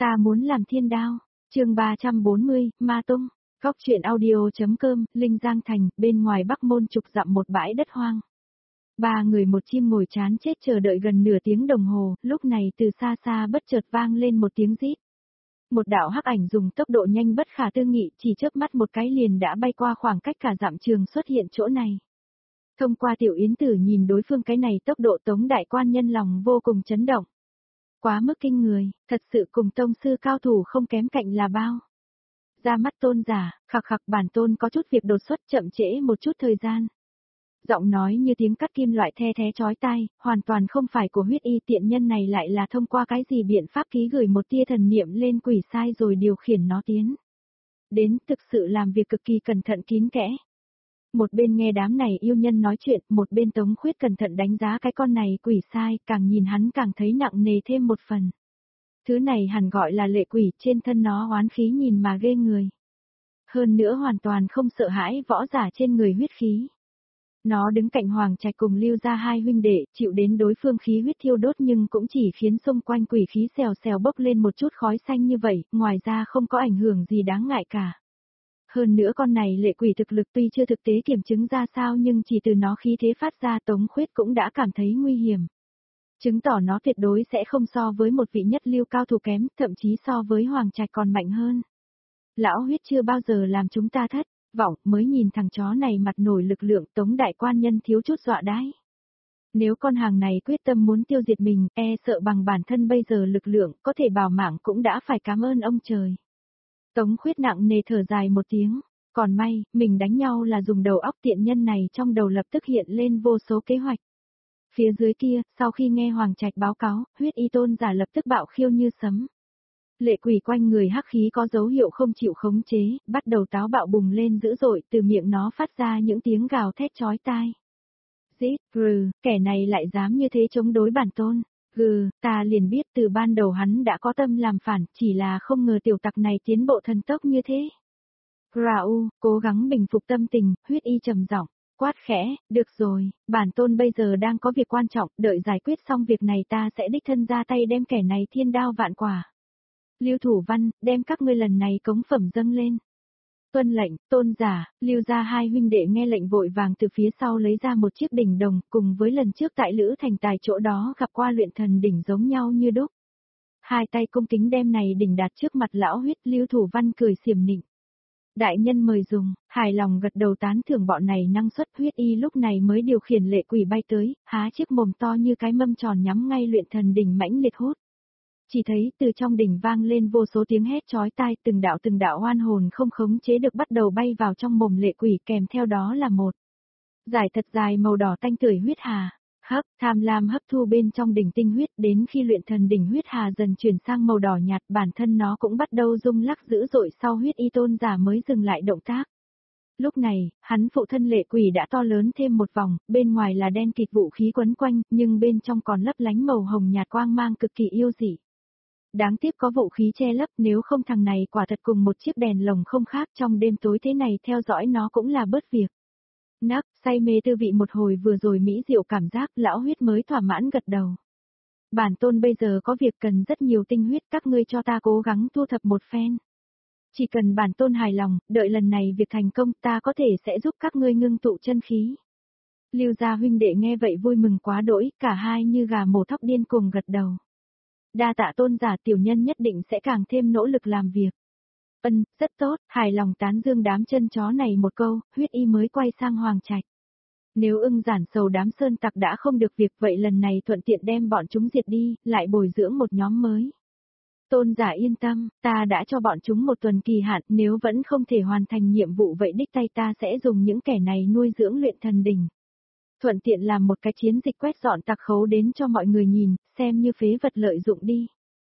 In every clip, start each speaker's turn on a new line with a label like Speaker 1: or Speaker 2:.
Speaker 1: Ta muốn làm thiên đao. Chương 340, Ma Tông. Góc truyện audio.com, Linh Giang Thành, bên ngoài Bắc Môn chục dặm một bãi đất hoang. Ba người một chim ngồi chán chết chờ đợi gần nửa tiếng đồng hồ, lúc này từ xa xa bất chợt vang lên một tiếng rít. Một đạo hắc ảnh dùng tốc độ nhanh bất khả tư nghị, chỉ chớp mắt một cái liền đã bay qua khoảng cách cả dặm trường xuất hiện chỗ này. Thông qua Tiểu Yến Tử nhìn đối phương cái này tốc độ, Tống đại quan nhân lòng vô cùng chấn động. Quá mức kinh người, thật sự cùng tông sư cao thủ không kém cạnh là bao. Ra mắt Tôn giả, khặc khặc, bản tôn có chút việc đột xuất, chậm trễ một chút thời gian. Giọng nói như tiếng cắt kim loại the thé chói tai, hoàn toàn không phải của huyết y, tiện nhân này lại là thông qua cái gì biện pháp ký gửi một tia thần niệm lên quỷ sai rồi điều khiển nó tiến đến, thực sự làm việc cực kỳ cẩn thận kín kẽ. Một bên nghe đám này yêu nhân nói chuyện, một bên Tống Khuyết cẩn thận đánh giá cái con này quỷ sai, càng nhìn hắn càng thấy nặng nề thêm một phần. Thứ này hẳn gọi là lệ quỷ, trên thân nó oán khí nhìn mà ghê người. Hơn nữa hoàn toàn không sợ hãi võ giả trên người huyết khí. Nó đứng cạnh Hoàng Trạch cùng Lưu gia hai huynh đệ, chịu đến đối phương khí huyết thiêu đốt nhưng cũng chỉ khiến xung quanh quỷ khí xèo xèo bốc lên một chút khói xanh như vậy, ngoài ra không có ảnh hưởng gì đáng ngại cả. Hơn nữa con này lệ quỷ thực lực tuy chưa thực tế kiểm chứng ra sao nhưng chỉ từ nó khí thế phát ra, Tống Khuyết cũng đã cảm thấy nguy hiểm. Chứng tỏ nó tuyệt đối sẽ không so với một vị nhất lưu cao thủ kém, thậm chí so với Hoàng Trạch còn mạnh hơn. Lão Huyết chưa bao giờ làm chúng ta thất vọng, mới nhìn thằng chó này mặt nổi lực lượng, Tống đại quan nhân thiếu chút dọa đái. Nếu con hàng này quyết tâm muốn tiêu diệt mình, sợ bằng bản thân bây giờ lực lượng, có thể bảo mạng cũng đã phải cảm ơn ông trời. Tống Khuyết nặng nề thở dài một tiếng, còn may, mình đánh nhau là dùng đầu óc, tiện nhân này trong đầu lập tức hiện lên vô số kế hoạch. Phía dưới kia, sau khi nghe Hoàng Trạch báo cáo, huyết y tôn giả lập tức bạo khiêu như sấm. Lệ quỷ quanh người hắc khí có dấu hiệu không chịu khống chế, bắt đầu táo bạo bùng lên dữ dội, từ miệng nó phát ra những tiếng gào thét chói tai. Rít, rừ, kẻ này lại dám như thế chống đối bản tôn. Ta liền biết từ ban đầu hắn đã có tâm làm phản, chỉ là không ngờ tiểu tặc này tiến bộ thần tốc như thế. Rau, cố gắng bình phục tâm tình, huyết y trầm giọng, quát khẽ, được rồi, bản tôn bây giờ đang có việc quan trọng, đợi giải quyết xong việc này ta sẽ đích thân ra tay đem kẻ này thiên đao vạn quả. Lưu Thủ Văn, đem các ngươi lần này cống phẩm dâng lên. Tuân lệnh, tôn giả. Lưu gia hai huynh đệ nghe lệnh vội vàng từ phía sau lấy ra một chiếc đỉnh đồng, cùng với lần trước tại Lữ Thành Tài chỗ đó gặp qua luyện thần đỉnh giống nhau như đúc. Hai tay cung kính đem này đỉnh đặt trước mặt lão Huyết. Lưu Thủ Văn cười xiểm nịnh. Đại nhân mời dùng, hài lòng gật đầu tán thưởng bọn này năng suất. Huyết y lúc này mới điều khiển lệ quỷ bay tới, há chiếc mồm to như cái mâm tròn nhắm ngay luyện thần đỉnh mãnh liệt hút. Chỉ thấy từ trong đỉnh vang lên vô số tiếng hét chói tai, từng đạo oan hồn không khống chế được bắt đầu bay vào trong mồm lệ quỷ, kèm theo đó là một dải thật dài màu đỏ tanh tưởi huyết hà. Tham lam hấp thu bên trong đỉnh tinh huyết, đến khi luyện thần đỉnh huyết hà dần chuyển sang màu đỏ nhạt, bản thân nó cũng bắt đầu rung lắc dữ dội, sau huyết y tôn giả mới dừng lại động tác. Lúc này, hắn phụ thân lệ quỷ đã to lớn thêm một vòng, bên ngoài là đen kịt vũ khí quấn quanh, nhưng bên trong còn lấp lánh màu hồng nhạt quang mang cực kỳ yêu dị. Đáng tiếc có vũ khí che lấp, nếu không thằng này quả thật cùng một chiếc đèn lồng không khác, trong đêm tối thế này theo dõi nó cũng là bớt việc. Say mê tư vị một hồi vừa rồi mỹ diệu cảm giác, lão Huyết mới thỏa mãn gật đầu. Bản tôn bây giờ có việc cần rất nhiều tinh huyết, các ngươi cho ta cố gắng thu thập một phen. Chỉ cần bản tôn hài lòng, đợi lần này việc thành công ta có thể sẽ giúp các ngươi ngưng tụ chân khí. Lưu gia huynh đệ nghe vậy vui mừng quá đỗi, cả hai như gà mổ thóc điên cuồng gật đầu. Đa tạ tôn giả, tiểu nhân nhất định sẽ càng thêm nỗ lực làm việc. Rất tốt, hài lòng tán dương đám chân chó này một câu, huyết y mới quay sang Hoàng Trạch. Nếu ưng giản sầu đám sơn tặc đã không được việc, vậy lần này thuận tiện đem bọn chúng diệt đi, lại bồi dưỡng một nhóm mới. Tôn giả yên tâm, ta đã cho bọn chúng một tuần kỳ hạn, nếu vẫn không thể hoàn thành nhiệm vụ vậy đích tay ta sẽ dùng những kẻ này nuôi dưỡng luyện thần đỉnh. Thuận tiện làm một cái chiến dịch quét dọn tặc khấu đến cho mọi người nhìn, xem như phế vật lợi dụng đi.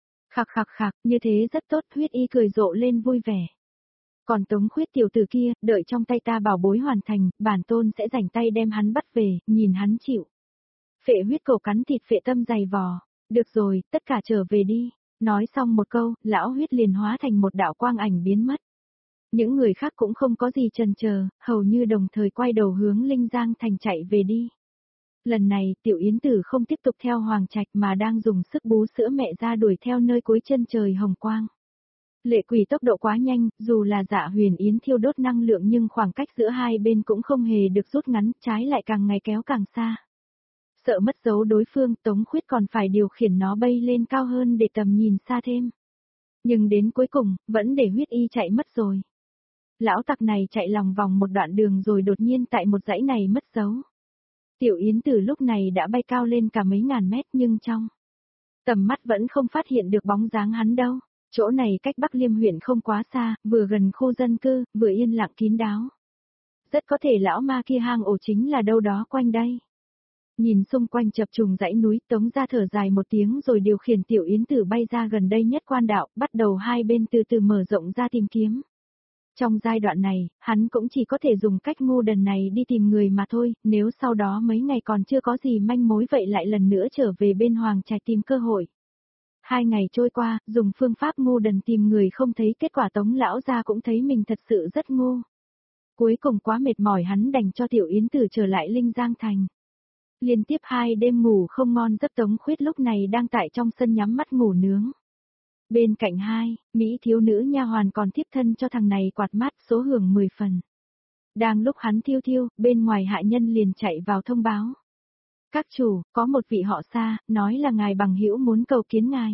Speaker 1: Khặc, như thế rất tốt, huyết y cười rộ lên vui vẻ. Còn Tống Khuyết tiểu tử kia, đợi trong tay ta bảo bối hoàn thành, bản tôn sẽ rảnh tay đem hắn bắt về, nhìn hắn chịu. Phệ huyết cổ cắn thịt phệ tâm dày vò. Được rồi, tất cả trở về đi. Nói xong một câu, lão Huyết liền hóa thành một đạo quang ảnh biến mất. Những người khác cũng không có gì chần chờ, hầu như đồng thời quay đầu hướng Linh Giang Thành chạy về đi. Lần này Tiểu Yến Tử không tiếp tục theo Hoàng Trạch mà đang dùng sức bú sữa mẹ ra đuổi theo nơi cuối chân trời hồng quang. Lệ Quỷ tốc độ quá nhanh, dù là Dạ Huyền Yến thiêu đốt năng lượng nhưng khoảng cách giữa hai bên cũng không hề được rút ngắn, trái lại càng ngày kéo càng xa. Sợ mất dấu đối phương, Tống Khuyết còn phải điều khiển nó bay lên cao hơn để tầm nhìn xa thêm. Nhưng đến cuối cùng, vẫn để huyết y chạy mất rồi. Lão tặc này chạy lòng vòng một đoạn đường rồi đột nhiên tại một dãy này mất dấu. Tiểu Yến Tử lúc này đã bay cao lên cả mấy ngàn mét nhưng trong tầm mắt vẫn không phát hiện được bóng dáng hắn đâu. Chỗ này cách Bắc Liêm huyện không quá xa, vừa gần khu dân cư, vừa yên lặng kín đáo. Rất có thể lão ma kia hang ổ chính là đâu đó quanh đây. Nhìn xung quanh chập trùng dãy núi, Tống ra thở dài một tiếng rồi điều khiển Tiểu Yến Tử bay ra gần đây nhất quan đạo, bắt đầu hai bên từ từ mở rộng ra tìm kiếm. Trong giai đoạn này, hắn cũng chỉ có thể dùng cách ngu đần này đi tìm người mà thôi, nếu sau đó mấy ngày còn chưa có gì manh mối vậy lại lần nữa trở về bên Hoàng Trạch tìm cơ hội. 2 ngày trôi qua, dùng phương pháp ngu đần tìm người không thấy kết quả, Tống lão gia cũng thấy mình thật sự rất ngu. Cuối cùng quá mệt mỏi hắn đành cho Tiểu Yến Tử trở lại Linh Giang Thành. Liên tiếp 2 đêm ngủ không ngon giấc, Tống Khuyết lúc này đang tại trong sân nhắm mắt ngủ nướng. Bên cạnh hai, mỹ thiếu nữ nha hoàn còn tiếp thân cho thằng này quạt mát số hưởng 10 phần. Đang lúc hắn thiêu thiêu, bên ngoài hạ nhân liền chạy vào thông báo. Các chủ, có một vị họ Sa, nói là ngài bằng hữu muốn cầu kiến ngài.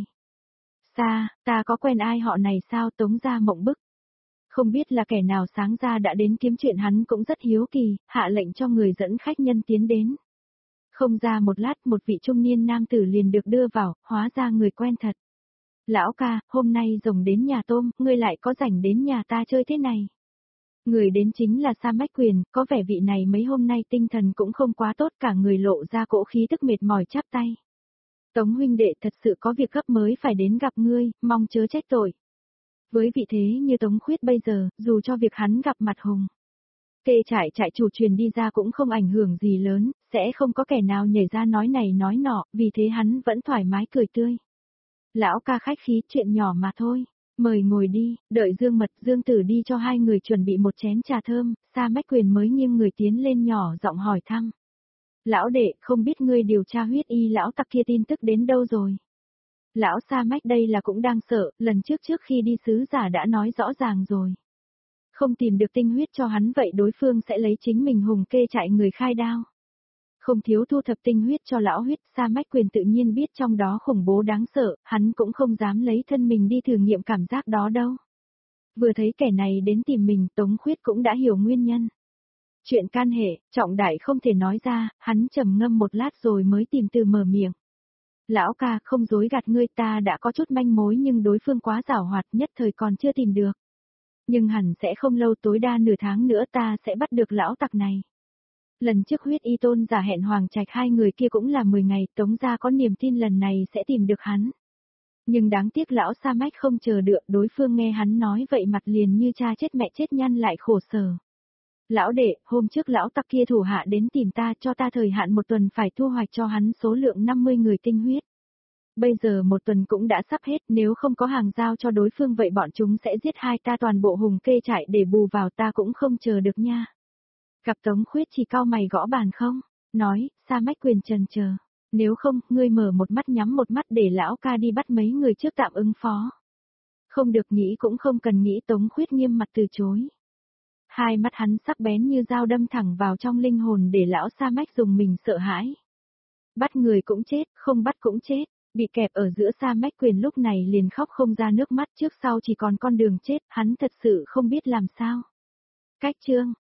Speaker 1: Sa, ta có quen ai họ này sao? Tống gia mộng bức. Không biết là kẻ nào sáng ra đã đến kiếm chuyện, hắn cũng rất hiếu kỳ, hạ lệnh cho người dẫn khách nhân tiến đến. Không ra một lát, một vị trung niên nam tử liền được đưa vào, hóa ra người quen thật. Lão ca, hôm nay rồng đến nhà tôm, ngươi lại có rảnh đến nhà ta chơi thế này. Người đến chính là Sa Mách Quyền, có vẻ vị này mấy hôm nay tinh thần cũng không quá tốt, cả người lộ ra cỗ khí tức mệt mỏi chắp tay. Tống huynh đệ, thật sự có việc gấp mới phải đến gặp ngươi, mong chớ trách tội. Với vị thế như Tống Khuyết bây giờ, dù cho việc hắn gặp mặt Hùng Kê trại trại chủ truyền đi ra cũng không ảnh hưởng gì lớn, sẽ không có kẻ nào nhảy ra nói này nói nọ, vì thế hắn vẫn thoải mái cười tươi. Lão ca khách khí, chuyện nhỏ mà thôi, mời ngồi đi, đợi Dương Mật Dương Tử đi cho hai người chuẩn bị một chén trà thơm, Sa Mách Quyền mới nghiêng người tiến lên nhỏ giọng hỏi thăm. Lão đệ, không biết ngươi điều tra huyết y lão tặc kia tin tức đến đâu rồi? Lão Sa Mách đây là cũng đang sợ, lần trước khi đi sứ giả đã nói rõ ràng rồi. Không tìm được tinh huyết cho hắn vậy đối phương sẽ lấy chính mình Hùng Kê trại người khai đao. Không thiếu thu thập tinh huyết cho lão huyết, Sa Mách Quyền tự nhiên biết trong đó khủng bố đáng sợ, hắn cũng không dám lấy thân mình đi thử nghiệm cảm giác đó đâu. Vừa thấy kẻ này đến tìm mình, Tống Khuyết cũng đã hiểu nguyên nhân. Chuyện can hệ, trọng đại không thể nói ra, hắn trầm ngâm một lát rồi mới tìm từ mở miệng. Lão ca, không dối gạt ngươi, ta đã có chút manh mối nhưng đối phương quá giảo hoạt, nhất thời còn chưa tìm được. Nhưng hẳn sẽ không lâu, tối đa nửa tháng nữa ta sẽ bắt được lão tặc này. Lần trước huyết y tôn giả hẹn Hoàng Trạch hai người kia cũng là 10 ngày, Tống gia có niềm tin lần này sẽ tìm được hắn. Nhưng đáng tiếc lão Sa Mách không chờ được, đối phương nghe hắn nói vậy mặt liền như cha chết mẹ chết nhăn lại khổ sở. Lão đệ, hôm trước lão tặc kia thủ hạ đến tìm ta, cho ta thời hạn 1 tuần phải thu hoạch cho hắn số lượng 50 người tinh huyết. Bây giờ 1 tuần cũng đã sắp hết, nếu không có hàng giao cho đối phương vậy bọn chúng sẽ giết hai ta toàn bộ Hùng Kê trại để bù vào, ta cũng không chờ được nha. Gặp Tống Khuyết chỉ cau mày gõ bàn không, nói, Sa Mách Quyền trần chờ. Nếu không, ngươi mở một mắt nhắm một mắt để lão ca đi bắt mấy người trước tạm ứng phó. Không được nghĩ cũng không cần nghĩ, Tống Khuyết nghiêm mặt từ chối. Hai mắt hắn sắc bén như dao đâm thẳng vào trong linh hồn để lão Sa Mách dùng mình sợ hãi. Bắt người cũng chết, không bắt cũng chết, bị kẹp ở giữa, Sa Mách Quyền lúc này liền khóc không ra nước mắt, trước sau chỉ còn con đường chết, hắn thật sự không biết làm sao. Cách chương